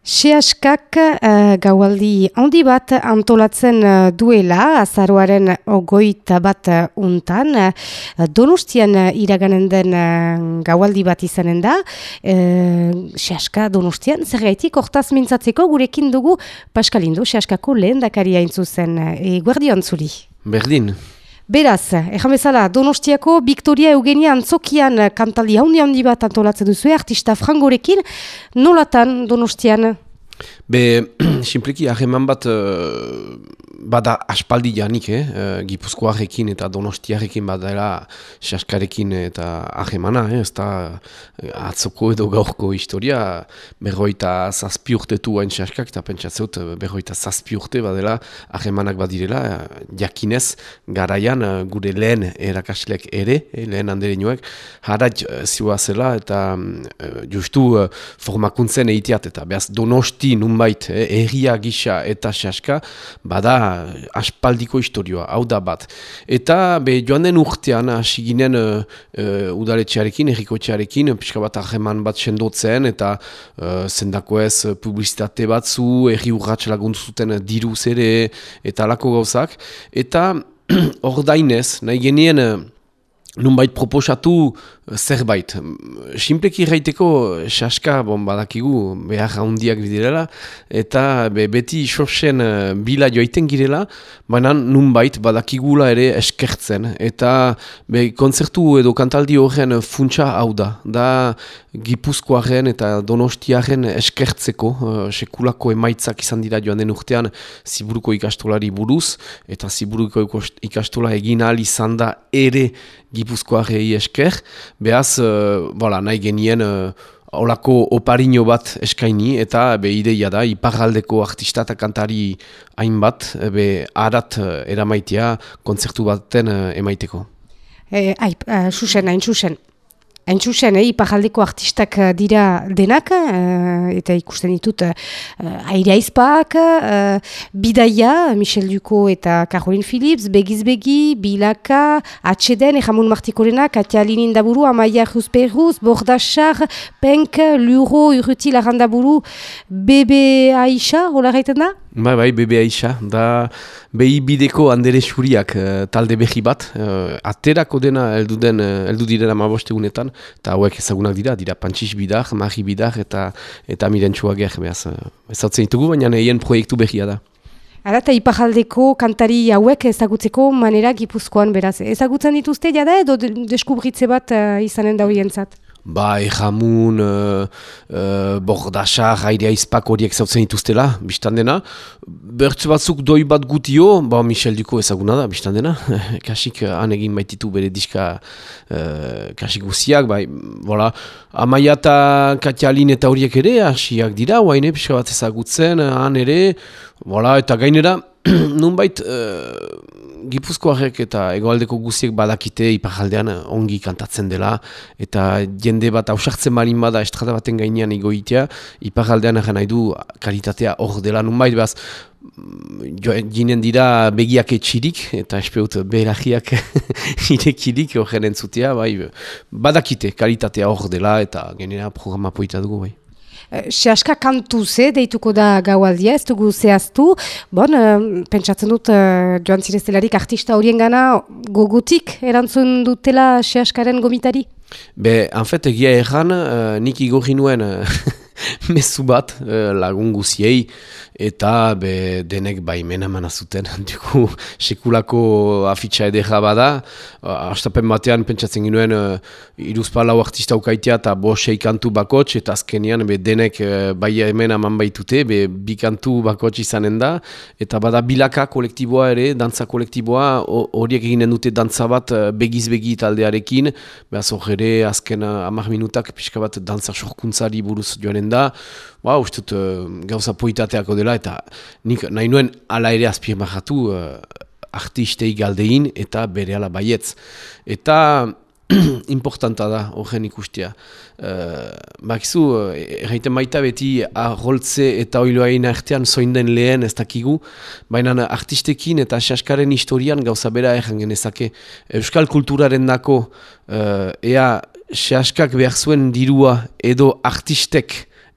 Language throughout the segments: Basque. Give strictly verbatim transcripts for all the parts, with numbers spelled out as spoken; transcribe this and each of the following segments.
Sehaskak uh, gaualdi handi bat antolatzen uh, duela, azaroaren ogoita bat uh, untan, uh, Donostian uh, iraganen den uh, gaualdi bat izanen da, uh, Sehaska Donostian, zer gaitik, hortaz mintzatzeko gurekin dugu Paskalindo, Sehaskako lehen dakaria intzuzen, uh, e, guardion zuri. Berdin. Beraz, ejan bezala, Donostiako Victoria Eugenia Antzokian kantaldi handi handi bat antolatzen duzu, artista frangorekin, nolatan Donostian? Be, simpleki, hageman bat uh, bada aspaldi janik, eh? Uh, Gipuzkoarekin eta Donostiarekin badala Sehaskarekin eta hagemana, eh? Ez da atzoko edo gaurko historia, berroita zazpi urtetu hain Sehaskak, eta pentsatzeut berroita zazpi urte badela hagemanak badirela, jakinez, garaian gure lehen erakaslek ere, eh? Lehen handere nioek, harat ziua zela eta uh, justu uh, formakuntzen eiteat, eta behaz Donosti nunbait, eh, erria gisa eta Sehaska, bada aspaldiko historioa, hau da bat. Eta be, joan den urtean, hasi ginen uh, uh, udaletxearekin, errikotxearekin, pixka bat aheman bat sendotzen, eta uh, zendako ez publizitate batzu, erri urratx laguntzuten diruz ere, eta alako gauzak. Eta ordainez, nahi genien, uh, nunbait proposatu zerbait. Simpleki erraiteko Sehaska bon, badakigu behar handiak bidirela, eta be, beti sosen uh, bila joaiten girela, baina nunbait badakigula ere eskertzen. Eta be, kontzertu edo kantaldi horren funtsa hau da. Da Gipuzkoaren eta Donostiaren eskertzeko, uh, sekulako emaitzak izan dira joan den urtean Ziburuko ikastolari buruz, eta Ziburuko ikastola egin ahal izan da ere Gipuzkoarei esker. Behaz, uh, voilà, nahi genien uh, olako opariño bat eskaini, eta be ideia da, iparraldeko artista eta kantari hainbat, be arat uh, eramaitea kontzertu baten uh, emaiteko. E, ai, uh, susen, hain susen. Hain zuzen, eh, iparraldeko artistak dira denak, uh, eta ikusten ditut uh, Aire Aizpak, uh, Bidaia, Michel Duko eta Caroline Phillips, Begiz Begi, Bilaka, Atxeden, Ejamun Martikorena, Katia Linindaburu, Amaia Jusperruz, Bordachar, Penk, Luro, Urruti Larrandaburu, Bebe Aisha, hola gaiten da? Bai, bai, Bebe Aisha, da behi bideko handere xuriak uh, talde behi bat, uh, aterako dena eldu, den, uh, eldu direna mabostegunetan, eta hauek ezagunak dira, dira Pantxix Bidar, Mari Bidar eta eta Mirentxua Ger, behaz, uh, ezautzen ditugu, baina eien proiektu behia da. Ara, eta iparraldeko kantari hauek ezagutzeko manera Gipuzkoan beraz. Ezagutzen dituzte jada edo deskubritze bat uh, izanen da horientzat? Ba, Ejamun, uh, uh, Bordachar, Aire Aizpak horiek zautzen dituztela, biztan dena. Bertz batzuk doi bat gutio, ba, Michel Duko ezaguna da, biztan dena. Kasik han egin baititu bere diska uh, kasik guziak, bai, voilà. Amaia eta Katialin eta horiek ere, hasiak dira, oaine pixka bat ezagutzen, han ere, voilà, eta gainera, nunbait, uh, Gipuzkoarek eta egoaldeko guziek badakite iparaldean ongi kantatzen dela, eta jende bat hausartzen balin bada estrada baten gainean egoitea, iparaldean erran nahi du kalitatea hor dela nunbait, behaz, jinen dira begiak etxirik, eta espeut berahiak irekirik horren entzutea, bai, badakite kalitatea hor dela, eta genera programa poita dugu, bai. Sehaska kantuz, eh, deituko da gaualdia, ez dugu zehaztu. Bon, uh, pentsatzen dut uh, joan zireztelarik artista horien gana gogotik erantzun dutela Sehaskaren gomitari? Be, hanfet egia erran, uh, nik igorri nuen uh, mezu bat uh, lagun guziei, eta be, denek baimena mana zuten. Dugu, sekulako afitxa edera bada, uh, astapen batean pentsatzen ginuen uh, iruzpalau artista ukaitea eta bo sei kantu bakots, eta azkenean be, denek uh, bai hemen aman baitute, be, bi kantu bakots izanen da, eta bada Bilaka kolektiboa ere, dantza kolektiboa, horiek eginen dute dantza bat uh, begiz-begi taldearekin, behaz hor ere azken uh, hamar minutak pixka bat dantza sorkuntzari buruz joanen da, ba, ustut uh, gauza poitateako dela, eta nik nahi nuen ala ere azpirmahatu uh, artistei galdein eta bere ala baietz. Eta importanta da horren ikustea. Uh, Bakizu, erraiten baita beti aholtze eta oiloain artean zoin den lehen ez dakigu, baina artistekin eta Sehaskaren historian gauza bera erran genezake. Euskal kulturaren dako uh, ea Sehaskak behar zuen dirua edo artistek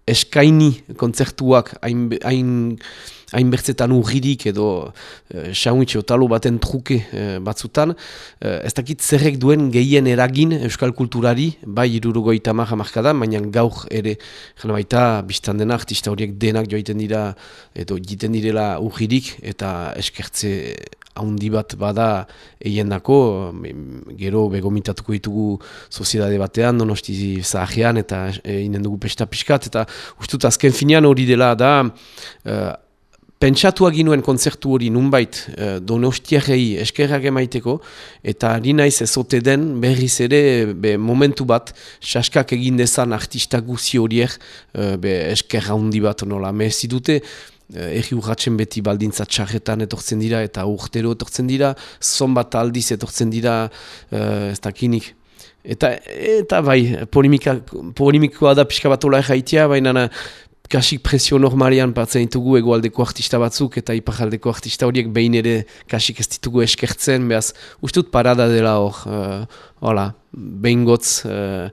eskaini kontzertuak hain, hain, hain bertzetan urririk edo e, xauitxe otalo baten truke e, batzutan, e, ez dakit zerrek duen gehien eragin euskal kulturari, bai hirurogeita hamar hamarkadan, baina gaur ere, jena baita, biztan dena, artista horiek denak joaiten dira, edo egiten direla urririk, eta eskertze haundi bat bada eiendako, gero begomitatuko ditugu soziedade batean, Donosti zaharrean, eta eginen dugu pesta pixkat, eta ustut azken finean hori dela da, uh, pentsatuak ginuen kontzertu hori nunbait uh, Donostiarrei eskerrak emaiteko, eta ari naiz ezote den berriz ere be, momentu bat, saskak egin dezan artista guzi horiek uh, be, esker haundi bat nola mehezi dute, Eri urratzen beti baldintza txarretan etortzen dira eta urtero etortzen dira, zonbat aldiz etortzen dira, uh, ez dakinik. Eta, eta bai, polimika, polimikoa da pixka bat ola erraitea, baina kasik presio normalian partzen ditugu egoaldeko artista batzuk eta iparaldeko artista horiek behin ere kasik ez ditugu eskertzen, behaz ustut parada dela hor, uh, hola, behin gotz, uh,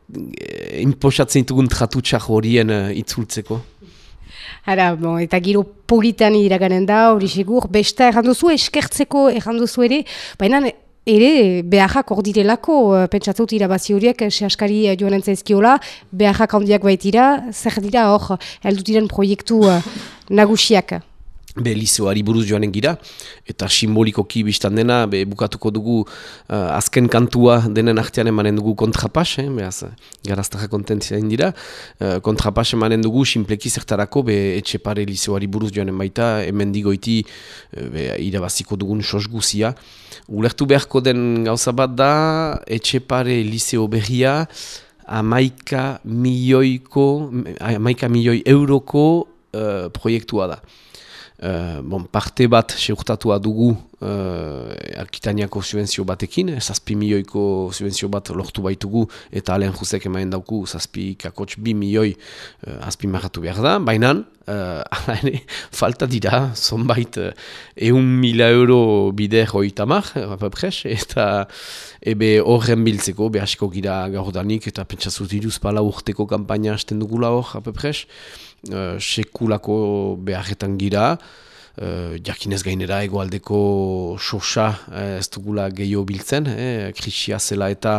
inposatzen ditugun tratutxar horien uh, itzultzeko. Hara, bon, eta giro politan iraganen da, hori segur, besta erranduzu, eskertzeko erranduzu ere, baina ere beharrak hor direlako, pentsatzut irabazi horiek, sehaskari joan entzaizkiola, beharrak handiak baitira, zer dira hor, heldu diren proiektu uh, nagusiak? Be, liseoari buruz joanen gira, eta simbolikoki biztan dena, be, bukatuko dugu uh, azken kantua denen artean emanen dugu kontrapas, eh, behaz, garaztarra kontentzia dira, uh, kontrapas emanen dugu, simpleki zertarako, be, Etxepare liseoari buruz joanen baita, hemen digoiti, be, irabaziko dugun sos guzia. Ulertu beharko den gauza bat da, Etxepare liseo berria, amaika milioiko, amaika milioi euroko uh, proiektua da. Uh, bon, parte bat seurtatua dugu uh, Akitaniako subvenzio batekin, zazpi milioiko subvenzio bat lortu baitugu eta Alen Jusek emaen dauku zazpi kakotx bi milioi uh, azpi marratu behar da, baina uh, falta dira, zonbait uh, eun mila euro bider hoitamar, apapres, eta ebe horren biltzeko, behasko gira gaurdanik eta pentsazut iruz pala urteko kampaina hasten dugula hor, apapres, Uh, sekulako beharretan gira, uh, jakinez gainera egoaldeko sosa uh, ez dugula gehiago biltzen, eh, krisia zela eta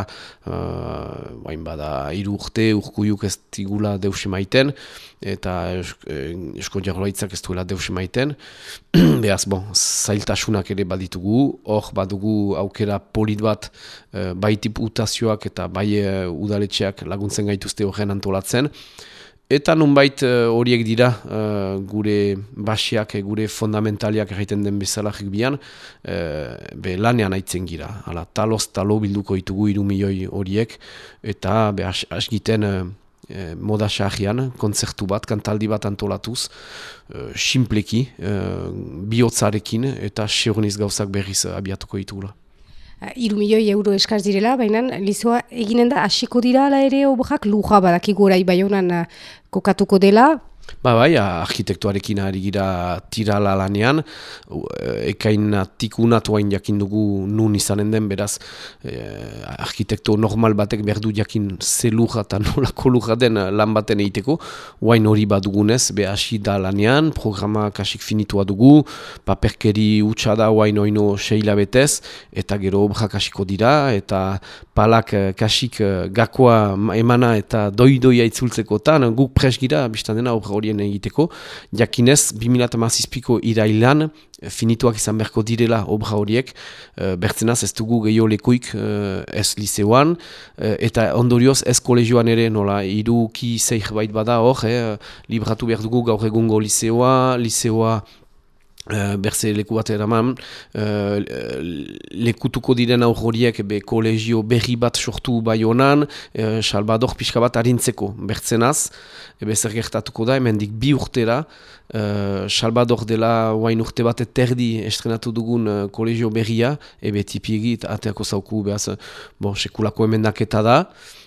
uh, bain bada hiru urte urkuiuk ez digula deus emaiten, eta esko jarraitzak ez duela deus emaiten, behaz, bon, zailtasunak ere baditugu, hor badugu aukera polit bat uh, bai tiputazioak eta bai uh, udaletxeak laguntzen gaituzte horren antolatzen, eta nunbait horiek uh, dira uh, gure basiak, gure fundamentaliak egiten den bezala jikbian, uh, be lanean aitzen gira. Hala, taloz talo bilduko ditugu hiru milioi horiek, eta be as, asgiten uh, moda xarrian, kontzertu bat, kantaldi bat antolatuz, uh, simpleki, uh, bihotzarekin, eta seurniz gauzak berriz uh, abiatuko ditugula. Hiru milioi euro eskaz direla, baina lizoa eginen da hasiko dira ala ere obrak luja badakigu orai Baionan kokatuko dela. Ba bai, arkitektuarekin ari gira tirala lanean, ekainatik unatuain jakin dugu nun izanen den, beraz, eh, arkitekto normal batek behar du jakin ze luja eta nolako luja den lan baten egiteko, oain hori badugunez, behasi da lanean, programa kasik finitua dugu, paperkeri utxa da oain oino seila betez, eta gero obra kasiko dira, eta palak kasik gakoa emana eta doi-doia itzultzekotan, guk pres gira, biztan dena obra horien egiteko, jakinez, bi mila hamazazpiko irailan, finituak izan beharko direla obra horiek, e, bertzenaz ez dugu gehiago lekuik e, ez liseoan, e, eta ondorioz ez kolegioan ere, nola, iruki zeik bait bada hor, e, libratu behar dugu gaur egungo liseoa, liseoa, Uh, berze leku bat eraman, uh, lekutuko diren aur horiek be kolegio berri bat sortu Baionan, uh, Salvador pixka bat harintzeko bertzenaz, ebe zer gertatuko da, hemendik bi urtera, uh, Salvador dela oain urte bat eterdi estrenatu dugun uh, kolegio berria, ebe tipiegi ateako zauku behaz, bon, sekulako emendaketa da,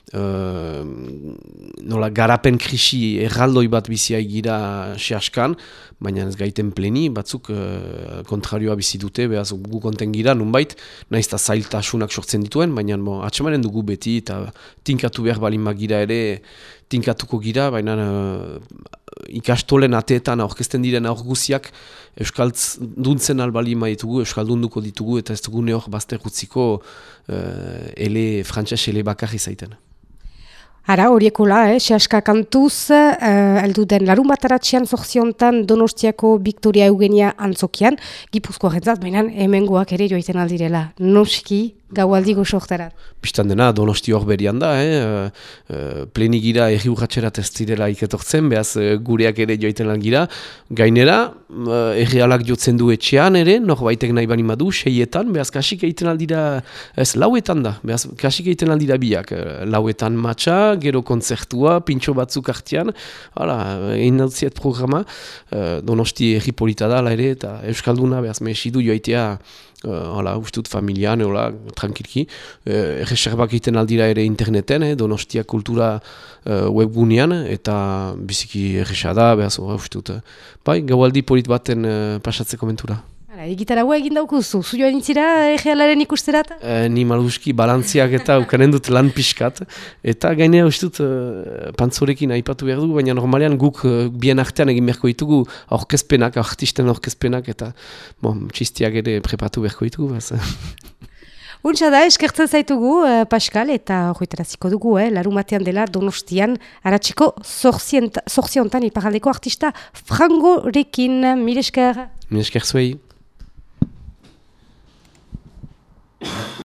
uh, nola garapen krisi erraldoi bat bizia egira sehaskan, baina ez gaiten pleni, batzuk uh, kontrarioa bizi dute, behaz gu konten gira, nunbait, nahiz eta zailtasunak sortzen dituen, baina bo, atxamaren dugu beti, eta tinkatu behar balin magira ere, tinkatuko gira, baina uh, ikastolen ateetan aurkezten diren aurguziak Euskaltz duntzen albali maitugu, Euskaldunduko ditugu, eta ez dugu neok bazter utziko uh, ele, frantses ele bakarri zaiten. Ara, horiekola, eh, sehaska kantuz, eh, eldu den larun bataratxean zorziontan Donostiako Victoria Eugenia antzokian, Gipuzkoa jentzat, baina hemengoak ere joiten aldirela. Noski, gaualdi goxoktarat. Bistan dena, Donosti hor berian da, eh? e, plenigira erri urratxerat ez direla iketortzen, behaz gureak ere joiten algira. Gainera, erri alak jotzen du etxean ere, norbaitek nahi bani madu, seietan, behaz kasik egiten aldira, ez, lauetan da, behaz kasik egiten aldira biak. Lauetan matxa, gero kontzertua, pintxo batzuk artean, hala, egin dautziet programa, e, Donosti erri polita da, ere, eta Euskalduna, behaz mesidu joaitea, hala, uh, ustut familian, hola, tranquilki. Uh, Erreserbak egiten aldira ere interneten, eh, Donostia kultura uh, webgunean, eta biziki erresa da, behaz, ora, ustut. Bai, gaualdi polit baten uh, pasatzeko mentura. Egitaragoa egin daukuzu, zu joan intzira egealaren ikusterat? E, ni maluski balantziak eta ukanen dut lan pixkat, eta gainera ustut uh, pantzorekin aipatu behar dugu, baina normalean guk uh, bien artean egin beharko ditugu aurkezpenak, artisten aurkezpenak, eta bon, txistiak ere prepatu beharko ditugu. Untsa da, eskertzen zaitugu, uh, Pascal, eta horretaraziko dugu, eh, larun batean dela Donostian, aratziko zorziontan iparaldeko artista Frangorekin. Mil esker. Mil esker zuei.